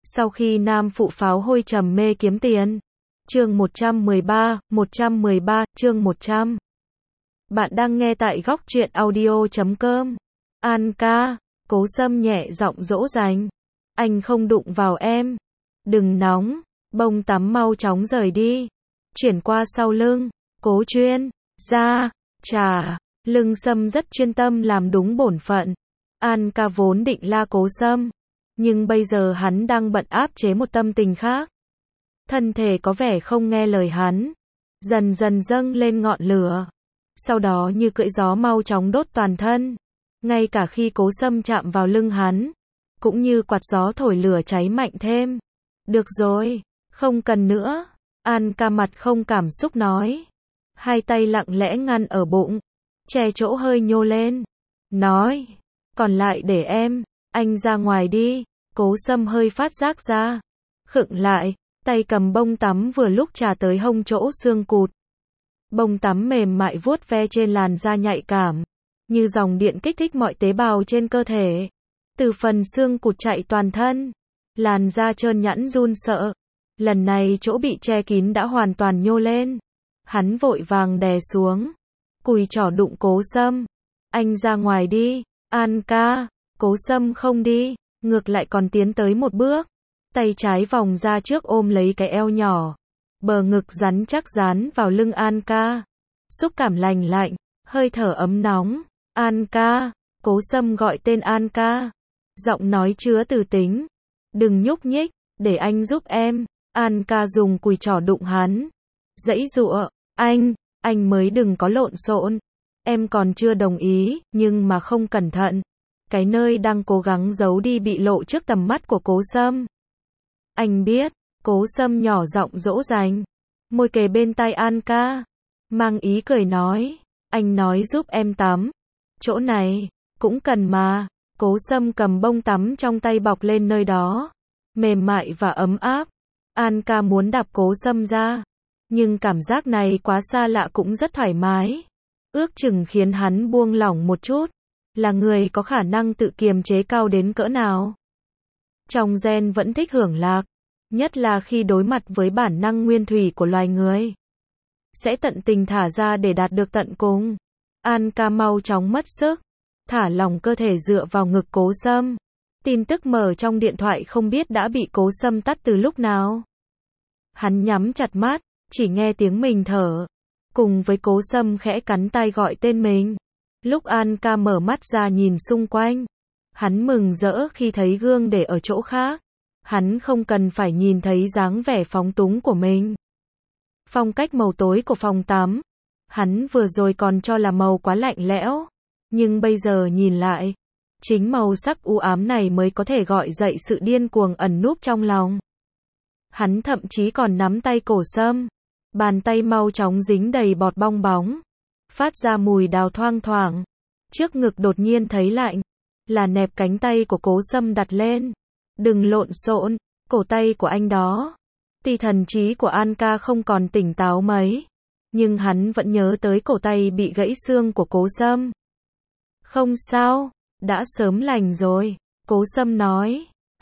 Sau khi nam phụ pháo hôi trầm mê kiếm tiền. Chương 113, chương 100. Bạn đang nghe tại góc truyện audio.com. An ca, Cố Sâm nhẹ giọng dỗ dành. Anh không đụng vào em. Đừng nóng, bông tắm mau chóng rời đi. Chuyển qua sau lưng, Cố chuyên, ra, trà, lưng Sâm rất chuyên tâm làm đúng bổn phận. An ca vốn định la Cố Sâm, nhưng bây giờ hắn đang bận áp chế một tâm tình khác. Thân thể có vẻ không nghe lời hắn, dần dần dâng lên ngọn lửa. Sau đó như cưỡi gió mau chóng đốt toàn thân. Ngay cả khi Cố Sâm chạm vào lưng hắn, cũng như quạt gió thổi lửa cháy mạnh thêm. Được rồi, không cần nữa. An ca mặt không cảm xúc nói. Hai tay lặng lẽ ngăn ở bụng, che chỗ hơi nhô lên. Nói, còn lại để em, anh ra ngoài đi. Cố Sâm hơi phát giác ra, khựng lại, tay cầm bông tắm vừa lúc chà tới hông chỗ xương cụt. Bông tắm mềm mại vuốt ve trên làn da nhạy cảm, như dòng điện kích thích mọi tế bào trên cơ thể. Từ phần xương cụt chạy toàn thân, làn da trơn nhẵn run sợ. Lần này chỗ bị che kín đã hoàn toàn nhô lên. Hắn vội vàng đè xuống, cùi trỏ đụng Cố Sâm. Anh ra ngoài đi, An ca. Cố Sâm không đi, ngược lại còn tiến tới một bước. Tay trái vòng ra trước ôm lấy cái eo nhỏ. Bờ ngực rắn chắc dán vào lưng An ca. Xúc cảm lành lạnh, hơi thở ấm nóng. An ca. Cố Sâm gọi tên An ca. Giọng nói chứa từ tính. Đừng nhúc nhích, để anh giúp em. An ca dùng cùi trỏ đụng hắn. Giãy giụa, anh mới đừng có lộn xộn. Em còn chưa đồng ý, nhưng mà không cẩn thận. Cái nơi đang cố gắng giấu đi bị lộ trước tầm mắt của Cố Sâm. Anh biết. Cố Sâm nhỏ giọng dỗ dành, môi kề bên tai An ca, mang ý cười nói, anh nói giúp em tắm. Chỗ này, cũng cần mà. Cố Sâm cầm bông tắm trong tay bọc lên nơi đó, mềm mại và ấm áp. An ca muốn đạp Cố Sâm ra, nhưng cảm giác này quá xa lạ cũng rất thoải mái. Ước chừng khiến hắn buông lỏng một chút. Là người có khả năng tự kiềm chế cao đến cỡ nào. Trong gen vẫn thích hưởng lạc. Nhất là khi đối mặt với bản năng nguyên thủy của loài người. Sẽ tận tình thả ra để đạt được tận cùng. An ca mau chóng mất sức. Thả lỏng cơ thể dựa vào ngực Cố Sâm. Tin tức mở trong điện thoại không biết đã bị Cố Sâm tắt từ lúc nào. Hắn nhắm chặt mắt, chỉ nghe tiếng mình thở. Cùng với Cố Sâm khẽ cắn tai gọi tên mình. Lúc An ca mở mắt ra nhìn xung quanh. Hắn mừng rỡ khi thấy gương để ở chỗ khác. Hắn không cần phải nhìn thấy dáng vẻ phóng túng của mình. Phong cách màu tối của phòng tắm. Hắn vừa rồi còn cho là màu quá lạnh lẽo. Nhưng bây giờ nhìn lại, chính màu sắc u ám này mới có thể gọi dậy sự điên cuồng ẩn núp trong lòng. Hắn thậm chí còn nắm tay Cố Sâm. Bàn tay mau chóng dính đầy bọt bong bóng. Phát ra mùi đào thoang thoảng. Trước ngực đột nhiên thấy lạnh. Là nẹp cánh tay của Cố Sâm đặt lên. Đừng lộn xộn, cổ tay của anh đó. Tuy thần trí của An ca không còn tỉnh táo mấy, nhưng hắn vẫn nhớ tới cổ tay bị gãy xương của Cố Sâm. Không sao, đã sớm lành rồi. Cố Sâm nói.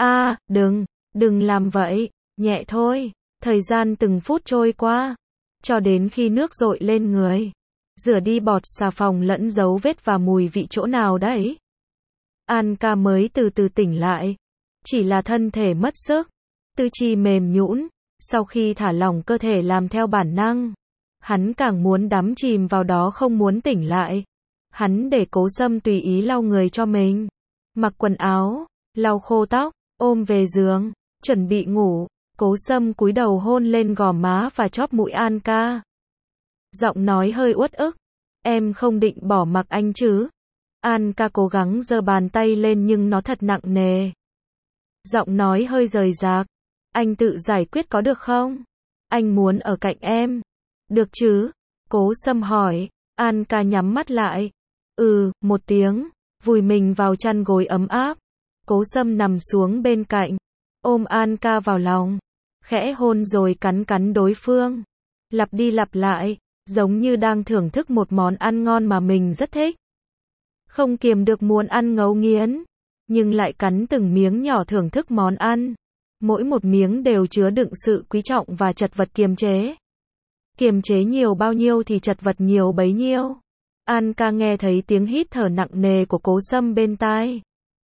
Đừng làm vậy, nhẹ thôi. Thời gian từng phút trôi qua, cho đến khi nước dội lên người, rửa đi bọt xà phòng lẫn dấu vết và mùi vị chỗ nào đấy. An ca mới từ từ tỉnh lại. Chỉ là thân thể mất sức, tứ chi mềm nhũn. Sau khi thả lỏng cơ thể làm theo bản năng, hắn càng muốn đắm chìm vào đó không muốn tỉnh lại. Hắn để Cố Sâm tùy ý lau người cho mình, mặc quần áo, lau khô tóc, ôm về giường, chuẩn bị ngủ. Cố Sâm cúi đầu hôn lên gò má và chóp mũi An ca. Giọng nói hơi uất ức. Em không định bỏ mặc anh chứ? An ca cố gắng giơ bàn tay lên nhưng nó thật nặng nề. Giọng nói hơi rời rạc. Anh tự giải quyết có được không? Anh muốn ở cạnh em. Được chứ? Cố Sâm hỏi. An ca nhắm mắt lại. Một tiếng. Vùi mình vào chăn gối ấm áp. Cố Sâm nằm xuống bên cạnh. Ôm An ca vào lòng. Khẽ hôn rồi cắn đối phương. Lặp đi lặp lại. Giống như đang thưởng thức một món ăn ngon mà mình rất thích. Không kiềm được muốn ăn ngấu nghiến. Nhưng lại cắn từng miếng nhỏ thưởng thức món ăn. Mỗi một miếng đều chứa đựng sự quý trọng và chật vật kiềm chế. Kiềm chế nhiều bao nhiêu thì chật vật nhiều bấy nhiêu. An ca nghe thấy tiếng hít thở nặng nề của Cố Sâm bên tai.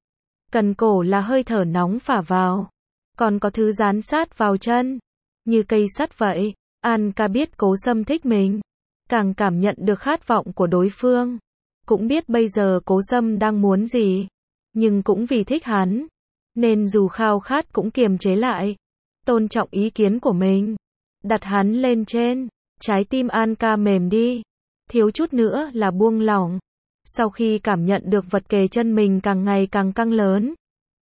Cần cổ là hơi thở nóng phả vào. Còn có thứ dán sát vào chân. Như cây sắt vậy. An ca biết Cố Sâm thích mình. Càng cảm nhận được khát vọng của đối phương. Cũng biết bây giờ Cố Sâm đang muốn gì. Nhưng cũng vì thích hắn. Nên dù khao khát cũng kiềm chế lại. Tôn trọng ý kiến của mình. Đặt hắn lên trên. Trái tim An ca mềm đi. Thiếu chút nữa là buông lỏng. Sau khi cảm nhận được vật kề chân mình càng ngày càng căng lớn.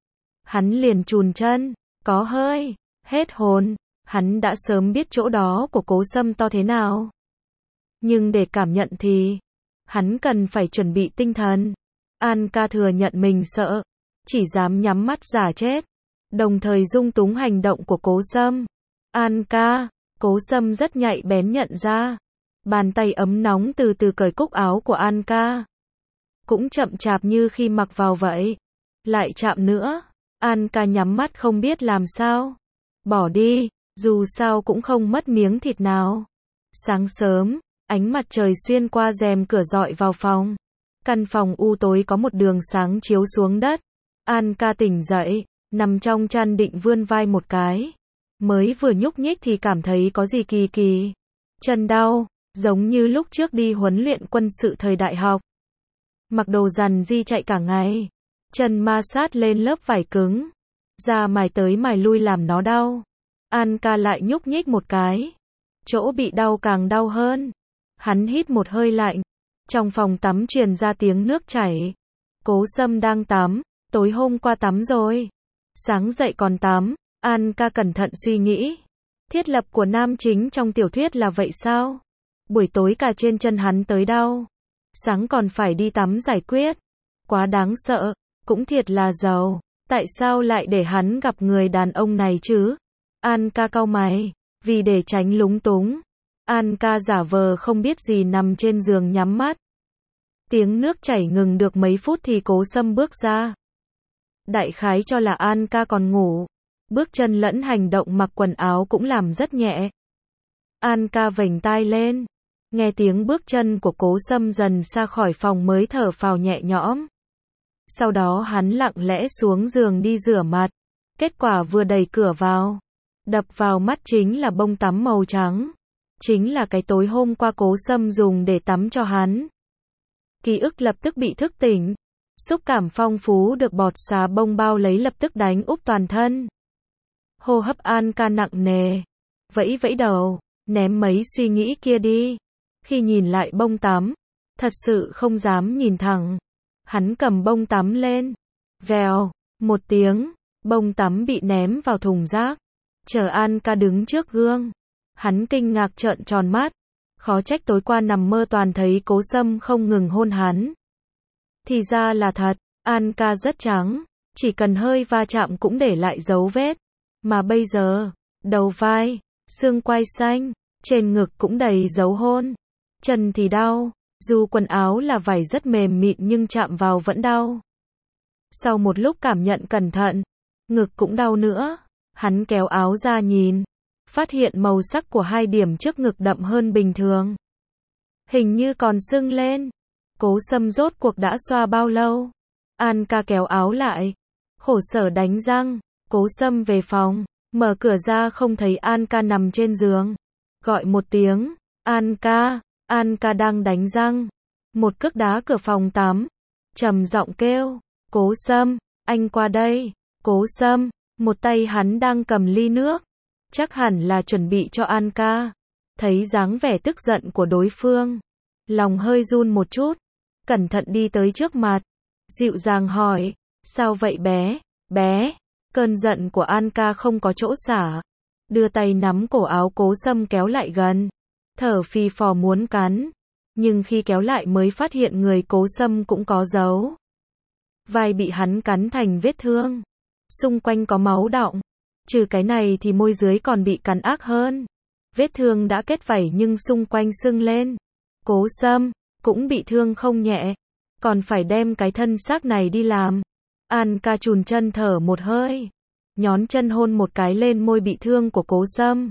Hắn liền chùn chân. Có hơi. Hết hồn. Hắn đã sớm biết chỗ đó của Cố Sâm to thế nào. Nhưng để cảm nhận thì hắn cần phải chuẩn bị tinh thần. An ca thừa nhận mình sợ. Chỉ dám nhắm mắt giả chết. Đồng thời dung túng hành động của Cố Sâm. An ca. Cố Sâm rất nhạy bén nhận ra. Bàn tay ấm nóng từ từ cởi cúc áo của An ca. Cũng chậm chạp như khi mặc vào vậy. Lại chạm nữa. An ca nhắm mắt không biết làm sao. Bỏ đi. Dù sao cũng không mất miếng thịt nào. Sáng sớm. Ánh mặt trời xuyên qua rèm cửa rọi vào phòng. Căn phòng u tối có một đường sáng chiếu xuống đất. An ca tỉnh dậy. Nằm trong chăn định vươn vai một cái. Mới vừa nhúc nhích thì cảm thấy có gì kỳ kỳ. Chân đau. Giống như lúc trước đi huấn luyện quân sự thời đại học. Mặc đồ rằn di chạy cả ngày. Chân ma sát lên lớp vải cứng. Da mài tới mài lui làm nó đau. An ca lại nhúc nhích một cái. Chỗ bị đau càng đau hơn. Hắn hít một hơi lạnh. Trong phòng tắm truyền ra tiếng nước chảy. Cố Sâm đang tắm. Tối hôm qua tắm rồi. Sáng dậy còn tắm. An ca cẩn thận suy nghĩ. Thiết lập của nam chính trong tiểu thuyết là vậy sao? Buổi tối cả trên chân hắn tới đau. Sáng còn phải đi tắm giải quyết. Quá đáng sợ. Cũng thiệt là giàu. Tại sao lại để hắn gặp người đàn ông này chứ? An ca cau mày. Vì để tránh lúng túng. An ca giả vờ không biết gì nằm trên giường nhắm mắt. Tiếng nước chảy ngừng được mấy phút thì Cố Sâm bước ra. Đại khái cho là An ca còn ngủ. Bước chân lẫn hành động mặc quần áo cũng làm rất nhẹ. An ca vểnh tai lên. Nghe tiếng bước chân của Cố Sâm dần xa khỏi phòng mới thở phào nhẹ nhõm. Sau đó hắn lặng lẽ xuống giường đi rửa mặt. Kết quả vừa đẩy cửa vào. Đập vào mắt chính là bông tắm màu trắng. Chính là cái tối hôm qua Cố Sâm dùng để tắm cho hắn. Ký ức lập tức bị thức tỉnh. Xúc cảm phong phú được bọt xà bông bao lấy lập tức đánh úp toàn thân. Hô hấp An ca nặng nề. Vẫy vẫy đầu. Ném mấy suy nghĩ kia đi. Khi nhìn lại bông tắm. Thật sự không dám nhìn thẳng. Hắn cầm bông tắm lên. Vèo. Một tiếng. Bông tắm bị ném vào thùng rác. Chờ An ca đứng trước gương. Hắn kinh ngạc trợn tròn mắt. Khó trách tối qua nằm mơ toàn thấy Cố Sâm không ngừng hôn hắn. Thì ra là thật. An ca rất trắng. Chỉ cần hơi va chạm cũng để lại dấu vết. Mà bây giờ. Đầu vai. Xương quai xanh. Trên ngực cũng đầy dấu hôn. Chân thì đau. Dù quần áo là vải rất mềm mịn nhưng chạm vào vẫn đau. Sau một lúc cảm nhận cẩn thận. Ngực cũng đau nữa. Hắn kéo áo ra nhìn. Phát hiện màu sắc của hai điểm trước ngực đậm hơn bình thường. Hình như còn sưng lên. Cố Sâm rốt cuộc đã xoa bao lâu? An ca kéo áo lại. Khổ sở đánh răng. Cố Sâm về phòng. Mở cửa ra không thấy An ca nằm trên giường. Gọi một tiếng. An ca. An ca đang đánh răng. Một cước đá cửa phòng tắm. Trầm giọng kêu. Cố Sâm. Anh qua đây. Cố Sâm. Một tay hắn đang cầm ly nước. Chắc hẳn là chuẩn bị cho An ca. Thấy dáng vẻ tức giận của đối phương. Lòng hơi run một chút. Cẩn thận đi tới trước mặt. Dịu dàng hỏi. Sao vậy bé? Bé. Cơn giận của An ca không có chỗ xả. Đưa tay nắm cổ áo Cố Sâm kéo lại gần. Thở phì phò muốn cắn. Nhưng khi kéo lại mới phát hiện người Cố Sâm cũng có dấu. Vai bị hắn cắn thành vết thương. Xung quanh có máu đọng. Trừ cái này thì môi dưới còn bị cắn ác hơn. Vết thương đã kết vảy nhưng xung quanh sưng lên. Cố Sâm cũng bị thương không nhẹ. Còn phải đem cái thân xác này đi làm. An ca chùn chân thở một hơi. nhón chân hôn một cái lên môi bị thương của Cố Sâm.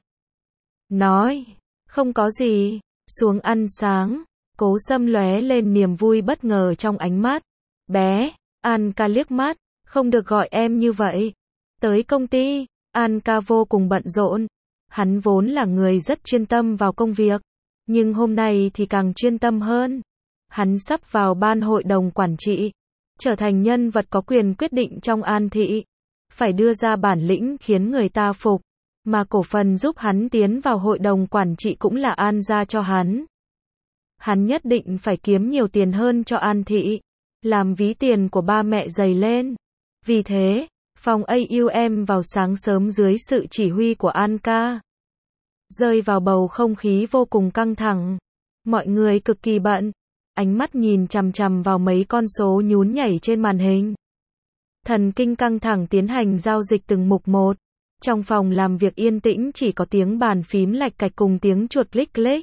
Nói, không có gì, xuống ăn sáng. Cố Sâm lóe lên niềm vui bất ngờ trong ánh mắt. Bé, An ca liếc mắt, không được gọi em như vậy. Tới công ty, An ca vô cùng bận rộn. Hắn vốn là người rất chuyên tâm vào công việc, nhưng hôm nay thì càng chuyên tâm hơn. Hắn sắp vào ban hội đồng quản trị, trở thành nhân vật có quyền quyết định trong An thị. Phải đưa ra bản lĩnh khiến người ta phục, mà cổ phần giúp hắn tiến vào hội đồng quản trị cũng là An gia cho hắn. Hắn nhất định phải kiếm nhiều tiền hơn cho An thị, làm ví tiền của ba mẹ dày lên. Vì thế, phòng AUM vào sáng sớm dưới sự chỉ huy của An ca, rơi vào bầu không khí vô cùng căng thẳng. Mọi người cực kỳ bận, ánh mắt nhìn chằm chằm vào mấy con số nhún nhảy trên màn hình. Thần kinh căng thẳng tiến hành giao dịch từng mục một. Trong phòng làm việc yên tĩnh chỉ có tiếng bàn phím lạch cạch cùng tiếng chuột click click.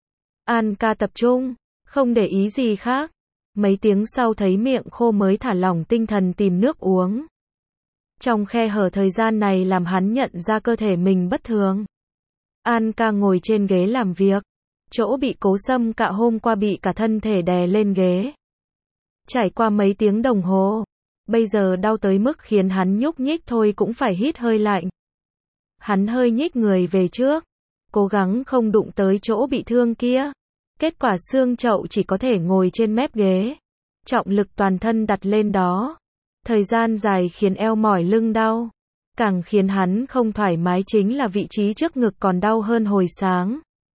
An ca tập trung, không để ý gì khác. Mấy tiếng sau thấy miệng khô mới thả lỏng tinh thần tìm nước uống. Trong khe hở thời gian này làm hắn nhận ra cơ thể mình bất thường. An ca ngồi trên ghế làm việc, chỗ bị Cố Sâm cạo hôm qua bị cả thân thể đè lên ghế. Trải qua mấy tiếng đồng hồ, bây giờ đau tới mức khiến hắn nhúc nhích thôi cũng phải hít hơi lạnh. Hắn hơi nhích người về trước, cố gắng không đụng tới chỗ bị thương kia. Kết quả xương chậu chỉ có thể ngồi trên mép ghế. Trọng lực toàn thân đặt lên đó. Thời gian dài khiến eo mỏi lưng đau. Càng khiến hắn không thoải mái chính là vị trí trước ngực còn đau hơn hồi sáng.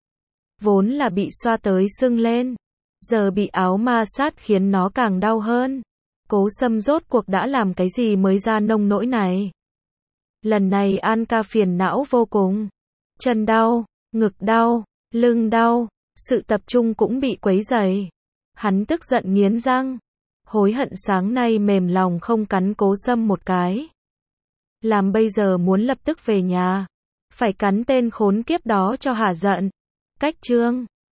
Vốn là bị xoa tới sưng lên, giờ bị áo ma sát khiến nó càng đau hơn. Cố Sâm rốt cuộc đã làm cái gì mới ra nông nỗi này? Lần này An ca phiền não vô cùng. Chân đau, ngực đau, lưng đau, sự tập trung cũng bị quấy rầy. Hắn tức giận nghiến răng, hối hận sáng nay mềm lòng không cắn Cố Sâm một cái. Làm bây giờ muốn lập tức về nhà, phải cắn tên khốn kiếp đó cho hả giận. Cách chương